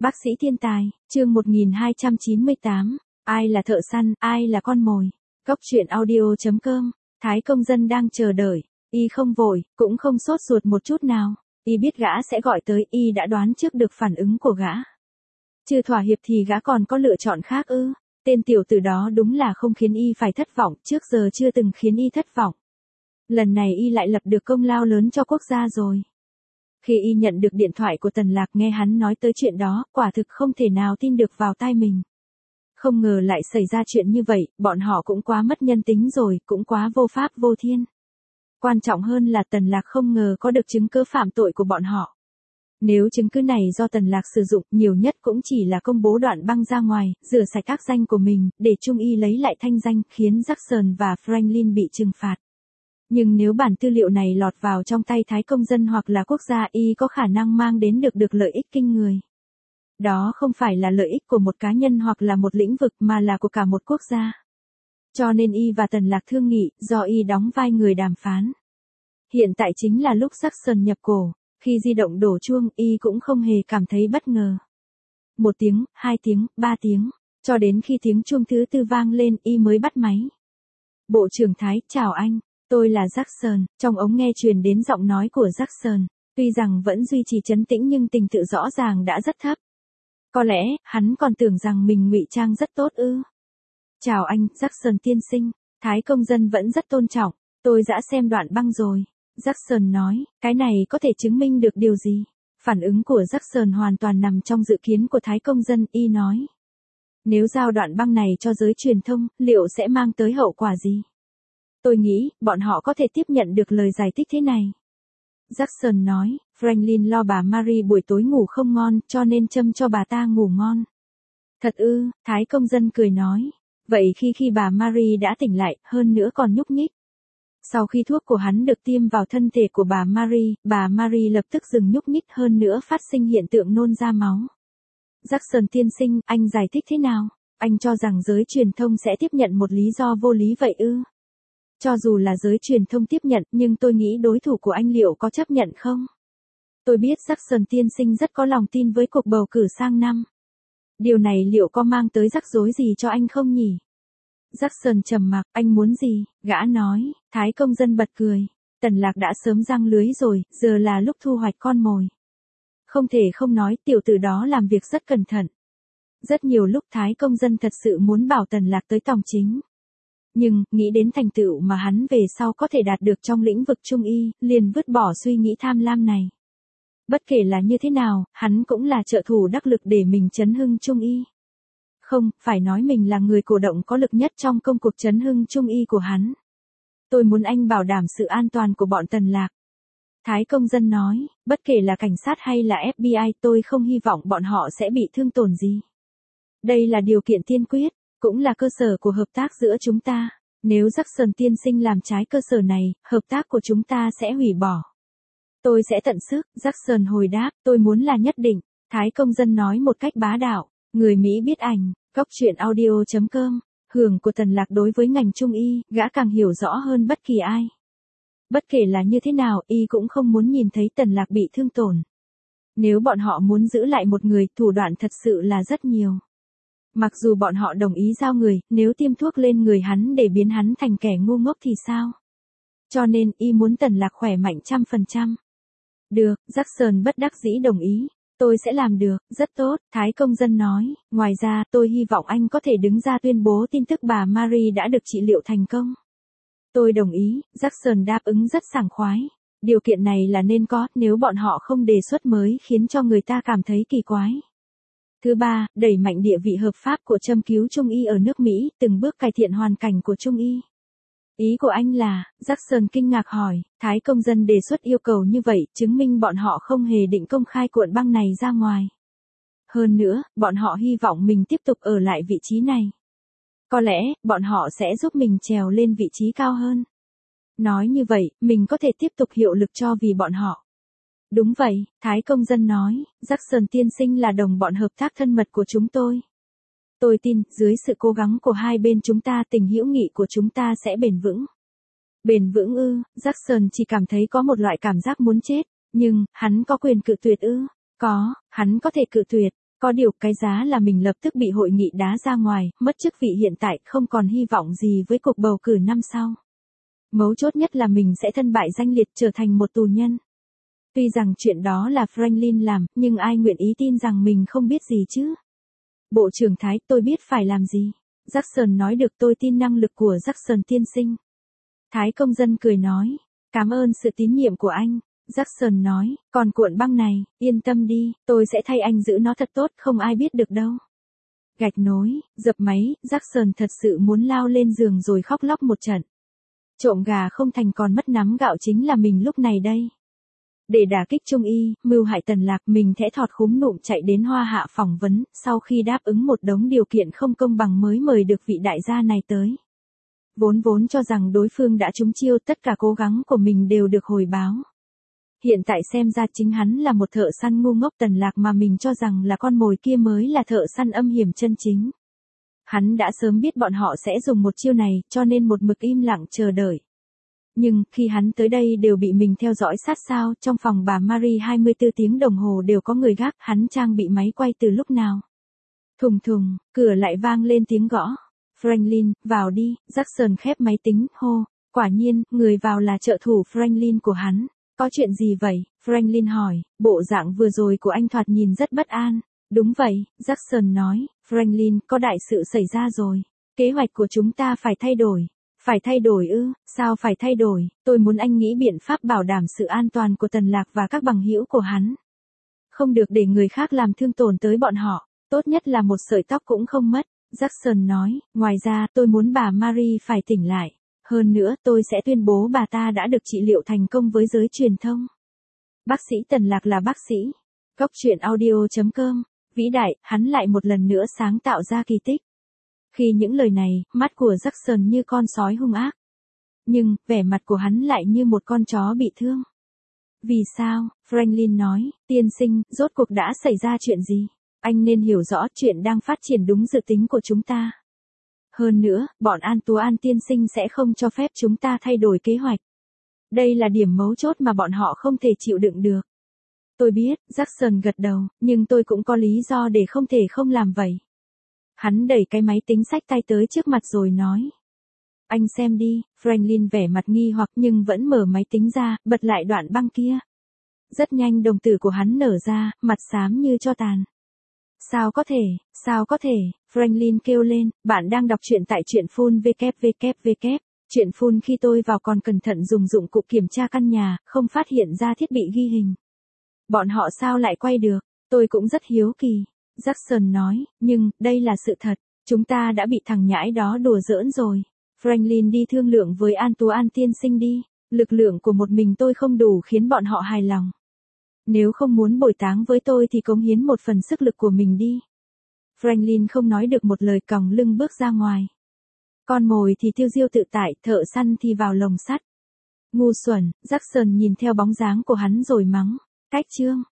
Bác sĩ thiên tài, chương 1298, ai là thợ săn, ai là con mồi. Góc truyện audio.com, Thái công dân đang chờ đợi, y không vội, cũng không sốt ruột một chút nào, y biết gã sẽ gọi tới, y đã đoán trước được phản ứng của gã. Chưa thỏa hiệp thì gã còn có lựa chọn khác ư? Tên tiểu tử đó đúng là không khiến y phải thất vọng, trước giờ chưa từng khiến y thất vọng. Lần này y lại lập được công lao lớn cho quốc gia rồi. Khi y nhận được điện thoại của Tần Lạc nghe hắn nói tới chuyện đó, quả thực không thể nào tin được vào tai mình. Không ngờ lại xảy ra chuyện như vậy, bọn họ cũng quá mất nhân tính rồi, cũng quá vô pháp vô thiên. Quan trọng hơn là Tần Lạc không ngờ có được chứng cứ phạm tội của bọn họ. Nếu chứng cứ này do Tần Lạc sử dụng, nhiều nhất cũng chỉ là công bố đoạn băng ra ngoài, rửa sạch các danh của mình, để Trung Y lấy lại thanh danh, khiến Jackson và Franklin bị trừng phạt. Nhưng nếu bản tư liệu này lọt vào trong tay Thái công dân hoặc là quốc gia, y có khả năng mang đến được lợi ích kinh người. Đó không phải là lợi ích của một cá nhân hoặc là một lĩnh vực mà là của cả một quốc gia. Cho nên y và Tần Lạc thương nghị, do y đóng vai người đàm phán. Hiện tại chính là lúc Jackson nhập cổ, khi di động đổ chuông, y cũng không hề cảm thấy bất ngờ. 1 tiếng, 2 tiếng, 3 tiếng, cho đến khi tiếng chuông thứ 4 vang lên, y mới bắt máy. Bộ trưởng Thái, chào anh. Tôi là Jackson, trong ống nghe truyền đến giọng nói của Jackson, tuy rằng vẫn duy trì trấn tĩnh nhưng tình tự rõ ràng đã rất thấp. Có lẽ, hắn còn tưởng rằng mình ngụy trang rất tốt ư. Chào anh, Jackson tiên sinh, Thái công dân vẫn rất tôn trọng, tôi đã xem đoạn băng rồi. Jackson nói, cái này có thể chứng minh được điều gì? Phản ứng của Jackson hoàn toàn nằm trong dự kiến của Thái công dân, y nói. Nếu giao đoạn băng này cho giới truyền thông, liệu sẽ mang tới hậu quả gì? Tôi nghĩ, bọn họ có thể tiếp nhận được lời giải thích thế này. Jackson nói, Franklin lo bà Marie buổi tối ngủ không ngon, cho nên châm cho bà ta ngủ ngon. Thật ư? Thái công dân cười nói. Vậy khi bà Marie đã tỉnh lại, hơn nữa còn nhúc nhích. Sau khi thuốc của hắn được tiêm vào thân thể của bà Marie lập tức dừng nhúc nhích, hơn nữa phát sinh hiện tượng nôn ra máu. Jackson tiên sinh, anh giải thích thế nào? Anh cho rằng giới truyền thông sẽ tiếp nhận một lý do vô lý vậy ư? Cho dù là giới truyền thông tiếp nhận, nhưng tôi nghĩ đối thủ của anh liệu có chấp nhận không? Tôi biết Jackson tiên sinh rất có lòng tin với cuộc bầu cử sang năm. Điều này liệu có mang tới rắc rối gì cho anh không nhỉ? Jackson trầm mặc, anh muốn gì? Gã nói. Thái công dân bật cười. Tần Lạc đã sớm giăng lưới rồi, giờ là lúc thu hoạch con mồi. Không thể không nói, tiểu tử đó làm việc rất cẩn thận. Rất nhiều lúc Thái công dân thật sự muốn bảo Tần Lạc tới tòng chính. Nhưng, nghĩ đến thành tựu mà hắn về sau có thể đạt được trong lĩnh vực Trung Y, liền vứt bỏ suy nghĩ tham lam này. Bất kể là như thế nào, hắn cũng là trợ thủ đắc lực để mình chấn hưng Trung Y. Không, phải nói mình là người cổ động có lực nhất trong công cuộc chấn hưng Trung Y của hắn. Tôi muốn anh bảo đảm sự an toàn của bọn Tần Lạc. Thái công dân nói, bất kể là cảnh sát hay là FBI, tôi không hy vọng bọn họ sẽ bị thương tổn gì. Đây là điều kiện tiên quyết, cũng là cơ sở của hợp tác giữa chúng ta. Nếu Jackson tiên sinh làm trái cơ sở này, hợp tác của chúng ta sẽ hủy bỏ. Tôi sẽ tận sức, Jackson hồi đáp, tôi muốn là nhất định. Thái công dân nói một cách bá đạo. Người Mỹ biết ảnh, góc truyện audio.com, hưởng của Tần Lạc đối với ngành Trung Y, gã càng hiểu rõ hơn bất kỳ ai. Bất kể là như thế nào, y cũng không muốn nhìn thấy Tần Lạc bị thương tổn. Nếu bọn họ muốn giữ lại một người, thủ đoạn thật sự là rất nhiều. Mặc dù bọn họ đồng ý giao người, nếu tiêm thuốc lên người hắn để biến hắn thành kẻ ngu ngốc thì sao? Cho nên, y muốn Tần Lạc khỏe mạnh 100%. Được, Jackson bất đắc dĩ đồng ý. Tôi sẽ làm được, rất tốt, Thái công dân nói. Ngoài ra, tôi hy vọng anh có thể đứng ra tuyên bố tin tức bà Marie đã được trị liệu thành công. Tôi đồng ý, Jackson đáp ứng rất sảng khoái. Điều kiện này là nên có, nếu bọn họ không đề xuất mới khiến cho người ta cảm thấy kỳ quái. Thứ ba, đẩy mạnh địa vị hợp pháp của châm cứu Trung Y ở nước Mỹ, từng bước cải thiện hoàn cảnh của Trung Y. Ý của anh là, Jackson kinh ngạc hỏi, Thái công dân đề xuất yêu cầu như vậy, chứng minh bọn họ không hề định công khai cuộn băng này ra ngoài. Hơn nữa, bọn họ hy vọng mình tiếp tục ở lại vị trí này. Có lẽ, bọn họ sẽ giúp mình trèo lên vị trí cao hơn. Nói như vậy, mình có thể tiếp tục hiệu lực cho vì bọn họ. Đúng vậy, Thái công dân nói, Jackson tiên sinh là đồng bọn hợp tác thân mật của chúng tôi. Tôi tin, dưới sự cố gắng của hai bên chúng ta, tình hữu nghị của chúng ta sẽ bền vững. Bền vững ư? Jackson chỉ cảm thấy có một loại cảm giác muốn chết, nhưng, hắn có quyền cự tuyệt ư? Có, hắn có thể cự tuyệt. Có điều cái giá là mình lập tức bị hội nghị đá ra ngoài, mất chức vị hiện tại, không còn hy vọng gì với cuộc bầu cử năm sau. Mấu chốt nhất là mình sẽ thân bại danh liệt trở thành một tù nhân. Tuy rằng chuyện đó là Franklin làm, nhưng ai nguyện ý tin rằng mình không biết gì chứ? Bộ trưởng Thái, tôi biết phải làm gì. Jackson nói được, tôi tin năng lực của Jackson tiên sinh. Thái công dân cười nói, cảm ơn sự tín nhiệm của anh. Jackson nói, còn cuộn băng này, yên tâm đi, tôi sẽ thay anh giữ nó thật tốt, không ai biết được đâu. Gạch nối, dập máy, Jackson thật sự muốn lao lên giường rồi khóc lóc một trận. Trộm gà không thành còn mất nắm gạo chính là mình lúc này đây. Để đả kích Trung Y, mưu hại Tần Lạc, mình thẽ thọt khúm nụm chạy đến Hoa Hạ phỏng vấn, sau khi đáp ứng một đống điều kiện không công bằng mới mời được vị đại gia này tới. Vốn cho rằng đối phương đã trúng chiêu, tất cả cố gắng của mình đều được hồi báo. Hiện tại xem ra chính hắn là một thợ săn ngu ngốc, Tần Lạc mà mình cho rằng là con mồi kia mới là thợ săn âm hiểm chân chính. Hắn đã sớm biết bọn họ sẽ dùng một chiêu này, cho nên một mực im lặng chờ đợi. Nhưng, khi hắn tới đây đều bị mình theo dõi sát sao, trong phòng bà Marie 24 tiếng đồng hồ đều có người gác, hắn trang bị máy quay từ lúc nào. Thùng thùng, cửa lại vang lên tiếng gõ. Franklin, vào đi, Jackson khép máy tính, hô. Quả nhiên, người vào là trợ thủ Franklin của hắn. Có chuyện gì vậy? Franklin hỏi, bộ dạng vừa rồi của anh thoạt nhìn rất bất an. Đúng vậy, Jackson nói, Franklin, có đại sự xảy ra rồi. Kế hoạch của chúng ta phải thay đổi. Phải thay đổi ư? Sao phải thay đổi? Tôi muốn anh nghĩ biện pháp bảo đảm sự an toàn của Tần Lạc và các bằng hữu của hắn. Không được để người khác làm thương tổn tới bọn họ, tốt nhất là một sợi tóc cũng không mất. Jackson nói, ngoài ra tôi muốn bà Marie phải tỉnh lại. Hơn nữa tôi sẽ tuyên bố bà ta đã được trị liệu thành công với giới truyền thông. Bác sĩ Tần Lạc là bác sĩ. Góc truyện audio.com. Vĩ đại, hắn lại một lần nữa sáng tạo ra kỳ tích. Khi những lời này, mắt của Jackson như con sói hung ác. Nhưng, vẻ mặt của hắn lại như một con chó bị thương. Vì sao? Franklin nói, tiên sinh, rốt cuộc đã xảy ra chuyện gì? Anh nên hiểu rõ chuyện đang phát triển đúng dự tính của chúng ta. Hơn nữa, bọn Antoine tiên sinh sẽ không cho phép chúng ta thay đổi kế hoạch. Đây là điểm mấu chốt mà bọn họ không thể chịu đựng được. Tôi biết, Jackson gật đầu, nhưng tôi cũng có lý do để không thể không làm vậy. Hắn đẩy cái máy tính xách tay tới trước mặt rồi nói. Anh xem đi, Franklin vẻ mặt nghi hoặc nhưng vẫn mở máy tính ra, bật lại đoạn băng kia. Rất nhanh đồng tử của hắn nở ra, mặt xám như tro tàn. Sao có thể, Franklin kêu lên, bạn đang đọc truyện tại truyện full www. Truyện full khi tôi vào còn cẩn thận dùng dụng cụ kiểm tra căn nhà, không phát hiện ra thiết bị ghi hình. Bọn họ sao lại quay được, tôi cũng rất hiếu kỳ. Jackson nói, nhưng, đây là sự thật, chúng ta đã bị thằng nhãi đó đùa giỡn rồi. Franklin đi thương lượng với Antoine tiên sinh đi, lực lượng của một mình tôi không đủ khiến bọn họ hài lòng. Nếu không muốn bồi táng với tôi thì cống hiến một phần sức lực của mình đi. Franklin không nói được một lời, còng lưng bước ra ngoài. Con mồi thì tiêu diêu tự tại, thợ săn thì vào lồng sắt. Ngu xuẩn, Jackson nhìn theo bóng dáng của hắn rồi mắng. Cách chương.